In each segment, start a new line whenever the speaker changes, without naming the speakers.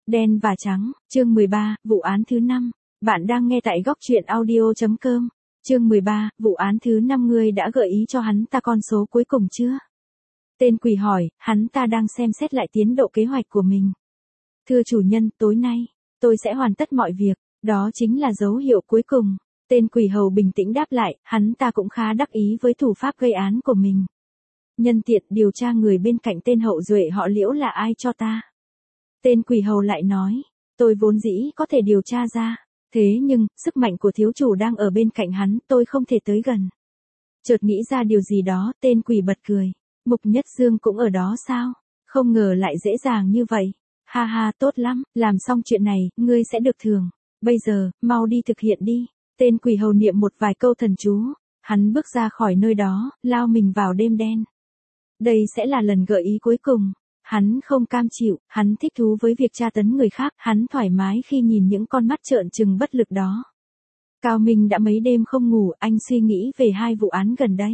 Đen và trắng, chương 13, vụ án thứ 5. Bạn đang nghe tại góc truyện audio.com. Chương 13, vụ án thứ 5 ngươi đã gợi ý cho hắn ta con số cuối cùng chưa? Tên quỷ hỏi, hắn ta đang xem xét lại tiến độ kế hoạch của mình. Thưa chủ nhân, tối nay, tôi sẽ hoàn tất mọi việc, đó chính là dấu hiệu cuối cùng. Tên quỷ hầu bình tĩnh đáp lại, hắn ta cũng khá đắc ý với thủ pháp gây án của mình. Nhân tiện điều tra người bên cạnh tên hậu duệ họ Liễu là ai cho ta. Tên quỷ hầu lại nói, tôi vốn dĩ có thể điều tra ra, thế nhưng, sức mạnh của thiếu chủ đang ở bên cạnh hắn, tôi không thể tới gần. Chợt nghĩ ra điều gì đó, tên quỷ bật cười. Mục Nhất Dương cũng ở đó sao? Không ngờ lại dễ dàng như vậy. Ha ha, tốt lắm, làm xong chuyện này, ngươi sẽ được thưởng. Bây giờ, mau đi thực hiện đi. Tên quỷ hầu niệm một vài câu thần chú. Hắn bước ra khỏi nơi đó, lao mình vào đêm đen. Đây sẽ là lần gợi ý cuối cùng. Hắn không cam chịu, hắn thích thú với việc tra tấn người khác, hắn thoải mái khi nhìn những con mắt trợn trừng bất lực đó. Cao Minh đã mấy đêm không ngủ, anh suy nghĩ về hai vụ án gần đây.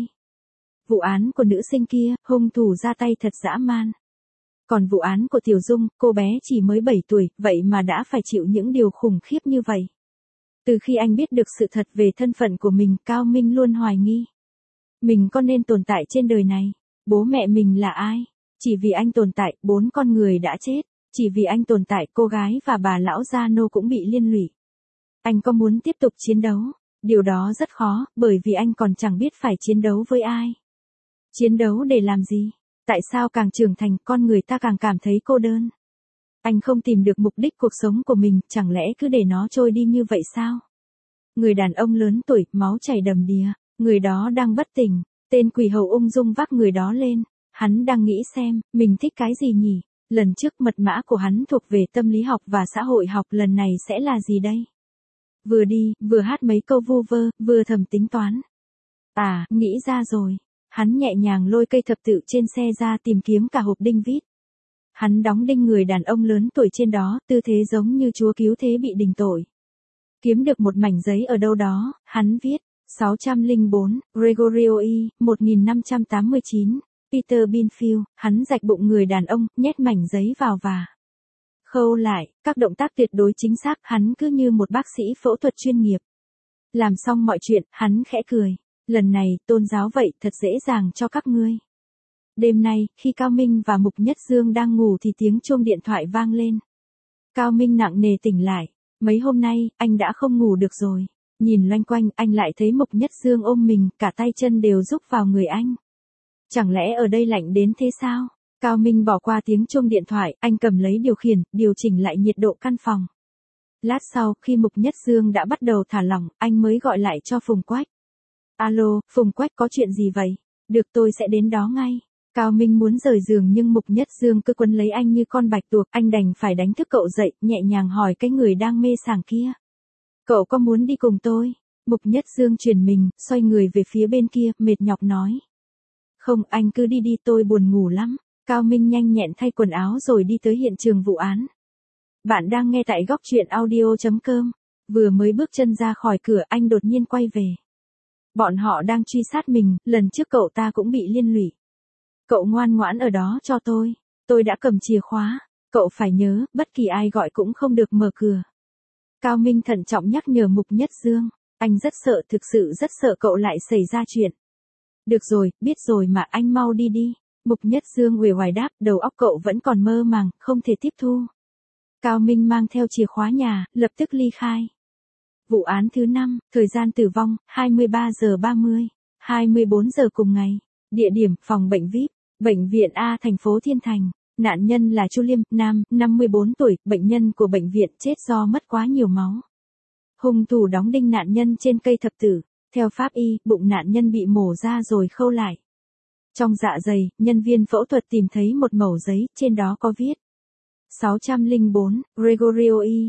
Vụ án của nữ sinh kia, hung thủ ra tay thật dã man. Còn vụ án của Tiểu Dung, cô bé chỉ mới 7 tuổi, vậy mà đã phải chịu những điều khủng khiếp như vậy. Từ khi anh biết được sự thật về thân phận của mình, Cao Minh luôn hoài nghi. Mình có nên tồn tại trên đời này? Bố mẹ mình là ai? Chỉ vì anh tồn tại, 4 con người đã chết. Chỉ vì anh tồn tại, cô gái và bà lão Gia Nô cũng bị liên lụy. Anh có muốn tiếp tục chiến đấu? Điều đó rất khó, bởi vì anh còn chẳng biết phải chiến đấu với ai. Chiến đấu để làm gì? Tại sao càng trưởng thành, con người ta càng cảm thấy cô đơn? Anh không tìm được mục đích cuộc sống của mình, chẳng lẽ cứ để nó trôi đi như vậy sao? Người đàn ông lớn tuổi, máu chảy đầm đìa, người đó đang bất tỉnh. Tên quỷ hầu ung dung vác người đó lên. Hắn đang nghĩ xem, mình thích cái gì nhỉ? Lần trước mật mã của hắn thuộc về tâm lý học và xã hội học, lần này sẽ là gì đây? Vừa đi, vừa hát mấy câu vu vơ, vừa thầm tính toán. À, nghĩ ra rồi. Hắn nhẹ nhàng lôi cây thập tự trên xe ra tìm kiếm cả hộp đinh vít. Hắn đóng đinh người đàn ông lớn tuổi trên đó, tư thế giống như chúa cứu thế bị đình tội. Kiếm được một mảnh giấy ở đâu đó, hắn viết, 604, Gregorio Y, 1589, Peter Binfield, hắn rạch bụng người đàn ông, nhét mảnh giấy vào và khâu lại, các động tác tuyệt đối chính xác, hắn cứ như một bác sĩ phẫu thuật chuyên nghiệp. Làm xong mọi chuyện, hắn khẽ cười. Lần này, tôn giáo vậy, thật dễ dàng cho các ngươi. Đêm nay, khi Cao Minh và Mục Nhất Dương đang ngủ thì tiếng chuông điện thoại vang lên. Cao Minh nặng nề tỉnh lại. Mấy hôm nay, anh đã không ngủ được rồi. Nhìn loanh quanh, anh lại thấy Mục Nhất Dương ôm mình, cả tay chân đều rúc vào người anh. Chẳng lẽ ở đây lạnh đến thế sao? Cao Minh bỏ qua tiếng chuông điện thoại, anh cầm lấy điều khiển, điều chỉnh lại nhiệt độ căn phòng. Lát sau, khi Mục Nhất Dương đã bắt đầu thả lỏng, anh mới gọi lại cho Phùng Quách. Alo, Phùng Quách, có chuyện gì vậy? Được, tôi sẽ đến đó ngay. Cao Minh muốn rời giường nhưng Mục Nhất Dương cứ quấn lấy anh như con bạch tuộc, anh đành phải đánh thức cậu dậy, nhẹ nhàng hỏi cái người đang mê sảng kia. Cậu có muốn đi cùng tôi? Mục Nhất Dương chuyển mình, xoay người về phía bên kia, mệt nhọc nói. Không, anh cứ đi đi, tôi buồn ngủ lắm. Cao Minh nhanh nhẹn thay quần áo rồi đi tới hiện trường vụ án. Bạn đang nghe tại góc truyện audio.com. Vừa mới bước chân ra khỏi cửa, anh đột nhiên quay về. Bọn họ đang truy sát mình, lần trước cậu ta cũng bị liên lụy. Cậu ngoan ngoãn ở đó cho tôi đã cầm chìa khóa, cậu phải nhớ, bất kỳ ai gọi cũng không được mở cửa. Cao Minh thận trọng nhắc nhở Mục Nhất Dương, anh rất sợ, thực sự rất sợ cậu lại xảy ra chuyện. Được rồi, biết rồi mà, anh mau đi đi. Mục Nhất Dương uể oải đáp, đầu óc cậu vẫn còn mơ màng, không thể tiếp thu. Cao Minh mang theo chìa khóa nhà, lập tức ly khai. Vụ án thứ 5, thời gian tử vong, 23 giờ 30, 24 giờ cùng ngày. Địa điểm, phòng bệnh VIP, bệnh viện A thành phố Thiên Thành. Nạn nhân là Chu Liêm, nam, 54 tuổi, bệnh nhân của bệnh viện chết do mất quá nhiều máu. Hung thủ đóng đinh nạn nhân trên cây thập tử. Theo pháp y, bụng nạn nhân bị mổ ra rồi khâu lại. Trong dạ dày, nhân viên phẫu thuật tìm thấy một mẩu giấy, trên đó có viết 604, Gregorio Y,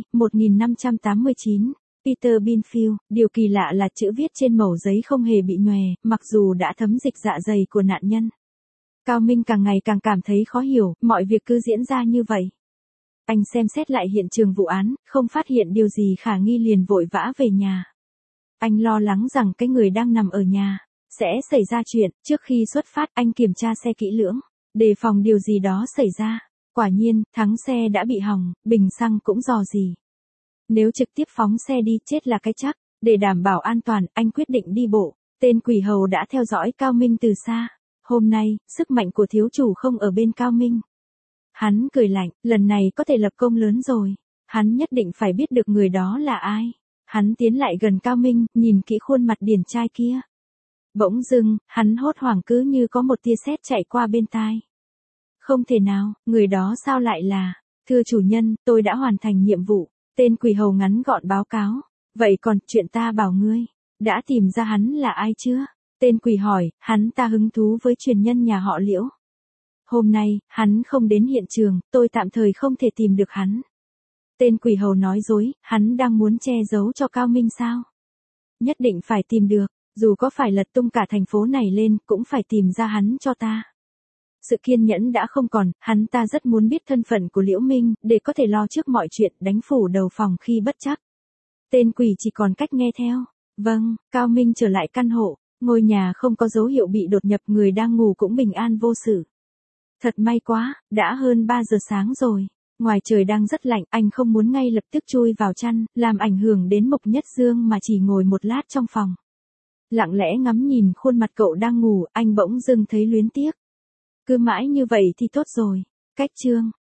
1589, Peter Binfield. Điều kỳ lạ là chữ viết trên mẩu giấy không hề bị nhòe, mặc dù đã thấm dịch dạ dày của nạn nhân. Cao Minh càng ngày càng cảm thấy khó hiểu, mọi việc cứ diễn ra như vậy. Anh xem xét lại hiện trường vụ án, không phát hiện điều gì khả nghi liền vội vã về nhà. Anh lo lắng rằng cái người đang nằm ở nhà sẽ xảy ra chuyện. Trước khi xuất phát, anh kiểm tra xe kỹ lưỡng, đề phòng điều gì đó xảy ra. Quả nhiên, thắng xe đã bị hỏng, bình xăng cũng rò rỉ. Nếu trực tiếp phóng xe đi chết là cái chắc, để đảm bảo an toàn, anh quyết định đi bộ. Tên quỷ hầu đã theo dõi Cao Minh từ xa. Hôm nay, sức mạnh của thiếu chủ không ở bên Cao Minh. Hắn cười lạnh, lần này có thể lập công lớn rồi. Hắn nhất định phải biết được người đó là ai. Hắn tiến lại gần Cao Minh, nhìn kỹ khuôn mặt điển trai kia. Bỗng dưng, hắn hốt hoảng cứ như có một tia sét chạy qua bên tai. Không thể nào, người đó sao lại là... Thưa chủ nhân, tôi đã hoàn thành nhiệm vụ. Tên quỷ hầu ngắn gọn báo cáo. Vậy còn, chuyện ta bảo ngươi, đã tìm ra hắn là ai chưa? Tên quỷ hỏi, hắn ta hứng thú với truyền nhân nhà họ Liễu. Hôm nay, hắn không đến hiện trường, tôi tạm thời không thể tìm được hắn. Tên quỷ hầu nói dối, hắn đang muốn che giấu cho Cao Minh sao? Nhất định phải tìm được, dù có phải lật tung cả thành phố này lên, cũng phải tìm ra hắn cho ta. Sự kiên nhẫn đã không còn, hắn ta rất muốn biết thân phận của Liễu Minh, để có thể lo trước mọi chuyện, đánh phủ đầu phòng khi bất trắc. Tên quỷ chỉ còn cách nghe theo. Vâng, Cao Minh trở lại căn hộ, ngôi nhà không có dấu hiệu bị đột nhập, người đang ngủ cũng bình an vô sự. Thật may quá, đã hơn 3 giờ sáng rồi. Ngoài trời đang rất lạnh, anh không muốn ngay lập tức chui vào chăn, làm ảnh hưởng đến Mộc Nhất Dương mà chỉ ngồi một lát trong phòng. Lặng lẽ ngắm nhìn khuôn mặt cậu đang ngủ, anh bỗng dưng thấy luyến tiếc. Cứ mãi như vậy thì tốt rồi. Cách chương